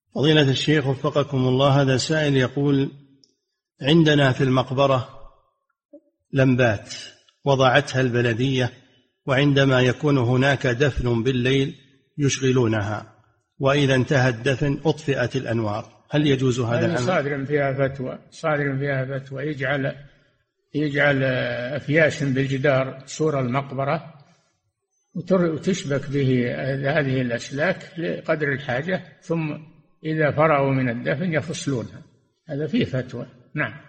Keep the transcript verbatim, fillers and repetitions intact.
فضيلة الشيخ وفقكم الله، هذا سائل يقول: عندنا في المقبرة لمبات وضعتها البلدية، وعندما يكون هناك دفن بالليل يشغلونها، وإذا انتهى الدفن أطفئت الأنوار، هل يجوز هذا العمل؟ صادر فيها فتوى صادر فيها فتوى يجعل يجعل أفياش بالجدار سور المقبرة وتشبك به هذه الأسلاك لقدر الحاجة، ثم إذا فرغوا من الدفن يفصلونها. هذا فيه فتوى. نعم.